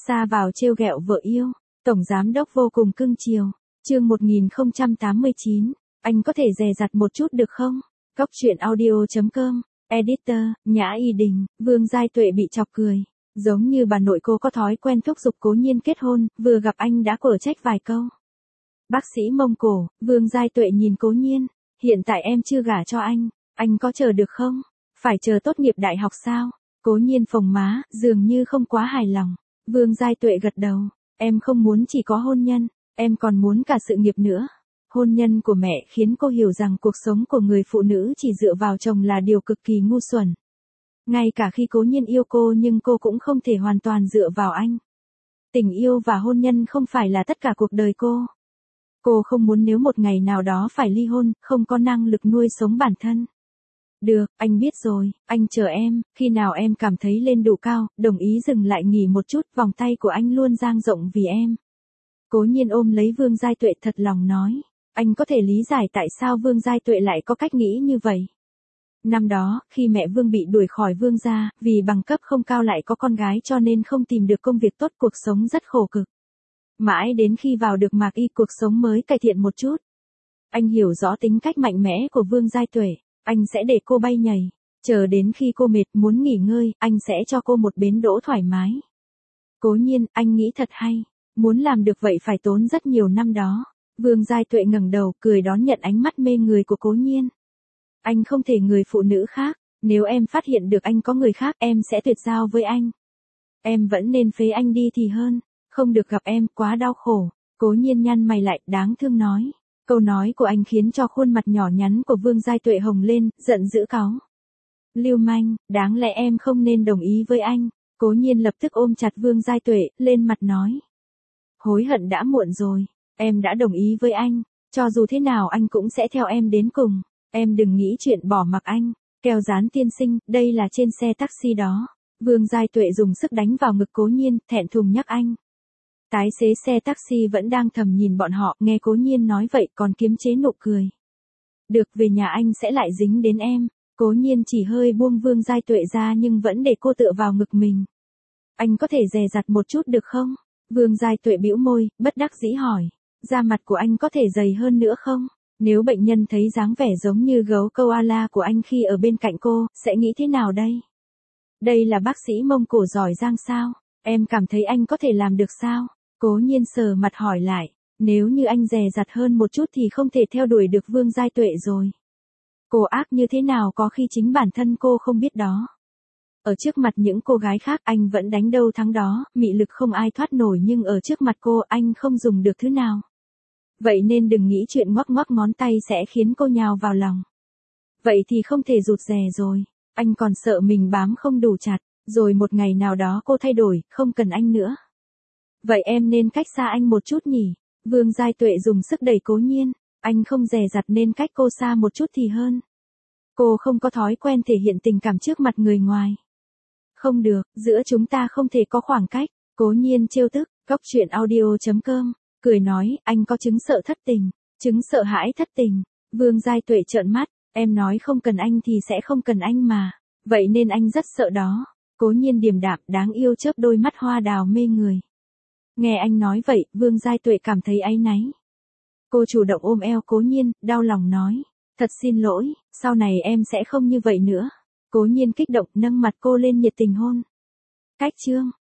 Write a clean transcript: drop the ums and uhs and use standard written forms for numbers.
Xa vào trêu ghẹo vợ yêu, tổng giám đốc vô cùng cưng chiều. Chương 1089, anh có thể dè dặt một chút được không? Góc truyện audio.com, editor, Nhã Y Đình, Vương Giai Tuệ bị chọc cười. Giống như bà nội cô có thói quen thúc giục Cố Nhiên kết hôn, vừa gặp anh đã quở trách vài câu. Bác sĩ Mông Cổ, Vương Giai Tuệ nhìn Cố Nhiên, hiện tại em chưa gả cho anh có chờ được không? Phải chờ tốt nghiệp đại học sao? Cố Nhiên phồng má, dường như không quá hài lòng. Vương Giai Tuệ gật đầu, em không muốn chỉ có hôn nhân, em còn muốn cả sự nghiệp nữa. Hôn nhân của mẹ khiến cô hiểu rằng cuộc sống của người phụ nữ chỉ dựa vào chồng là điều cực kỳ ngu xuẩn. Ngay cả khi Cố Nhiên yêu cô nhưng cô cũng không thể hoàn toàn dựa vào anh. Tình yêu và hôn nhân không phải là tất cả cuộc đời cô. Cô không muốn nếu một ngày nào đó phải ly hôn, không có năng lực nuôi sống bản thân. Được, anh biết rồi, anh chờ em, khi nào em cảm thấy lên đủ cao, đồng ý dừng lại nghỉ một chút, vòng tay của anh luôn dang rộng vì em. Cố Nhiên ôm lấy Vương Giai Tuệ thật lòng nói, anh có thể lý giải tại sao Vương Giai Tuệ lại có cách nghĩ như vậy. Năm đó, khi mẹ Vương bị đuổi khỏi Vương gia, vì bằng cấp không cao lại có con gái cho nên không tìm được công việc tốt, cuộc sống rất khổ cực. Mãi đến khi vào được Mạc Y cuộc sống mới cải thiện một chút. Anh hiểu rõ tính cách mạnh mẽ của Vương Giai Tuệ, anh sẽ để cô bay nhảy, chờ đến khi cô mệt muốn nghỉ ngơi, anh sẽ cho cô một bến đỗ thoải mái. Cố Nhiên, anh nghĩ thật hay, muốn làm được vậy phải tốn rất nhiều năm đó. Vương Giai Tuệ ngẩng đầu, cười đón nhận ánh mắt mê người của Cố Nhiên. Anh không thể người phụ nữ khác, nếu em phát hiện được anh có người khác em sẽ tuyệt giao với anh. Em vẫn nên phế anh đi thì hơn, không được gặp em, quá đau khổ. Cố Nhiên nhăn mày lại, đáng thương nói. Câu nói của anh khiến cho khuôn mặt nhỏ nhắn của Vương Giai Tuệ hồng lên, giận dữ cáu. Lưu manh, đáng lẽ em không nên đồng ý với anh. Cố Nhiên lập tức ôm chặt Vương Giai Tuệ, lên mặt nói. Hối hận đã muộn rồi, em đã đồng ý với anh, cho dù thế nào anh cũng sẽ theo em đến cùng. Em đừng nghĩ chuyện bỏ mặc anh. Keo Dán tiên sinh, đây là trên xe taxi đó. Vương Giai Tuệ dùng sức đánh vào ngực Cố Nhiên, thẹn thùng nhắc anh. Tài xế xe taxi vẫn đang thầm nhìn bọn họ, nghe Cố Nhiên nói vậy còn kiềm chế nụ cười. Được, về nhà anh sẽ lại dính đến em. Cố Nhiên chỉ hơi buông Vương Giai Tuệ ra nhưng vẫn để cô tựa vào ngực mình. Anh có thể dè dặt một chút được không? Vương Giai Tuệ bĩu môi, bất đắc dĩ hỏi. Da mặt của anh có thể dày hơn nữa không? Nếu bệnh nhân thấy dáng vẻ giống như gấu koala của anh khi ở bên cạnh cô, sẽ nghĩ thế nào đây? Đây là bác sĩ Mông Cổ giỏi giang sao? Em cảm thấy anh có thể làm được sao? Cố Nhiên sờ mặt hỏi lại, nếu như anh dè dặt hơn một chút thì không thể theo đuổi được Vương Giai Tuệ rồi. Cô ác như thế nào có khi chính bản thân cô không biết đó. Ở trước mặt những cô gái khác anh vẫn đánh đâu thắng đó, mị lực không ai thoát nổi nhưng ở trước mặt cô anh không dùng được thứ nào. Vậy nên đừng nghĩ chuyện ngoắc ngoắc ngón tay sẽ khiến cô nhào vào lòng. Vậy thì không thể rụt rè rồi, anh còn sợ mình bám không đủ chặt, rồi một ngày nào đó cô thay đổi, không cần anh nữa. Vậy em nên cách xa anh một chút nhỉ? Vương Giai Tuệ dùng sức đẩy Cố Nhiên, anh không dè dặt nên cách cô xa một chút thì hơn. Cô không có thói quen thể hiện tình cảm trước mặt người ngoài. Không được, giữa chúng ta không thể có khoảng cách. Cố Nhiên trêu tức, góc truyện audio.com, cười nói, anh có chứng sợ thất tình, chứng sợ hãi thất tình. Vương Giai Tuệ trợn mắt, em nói không cần anh thì sẽ không cần anh mà, vậy nên anh rất sợ đó. Cố Nhiên điềm đạm, đáng yêu chớp đôi mắt hoa đào mê người. Nghe anh nói vậy, Vương Giai Tuệ cảm thấy áy náy. Cô chủ động ôm eo Cố Nhiên, đau lòng nói, thật xin lỗi, sau này em sẽ không như vậy nữa. Cố Nhiên kích động nâng mặt cô lên nhiệt tình hôn. Cách chương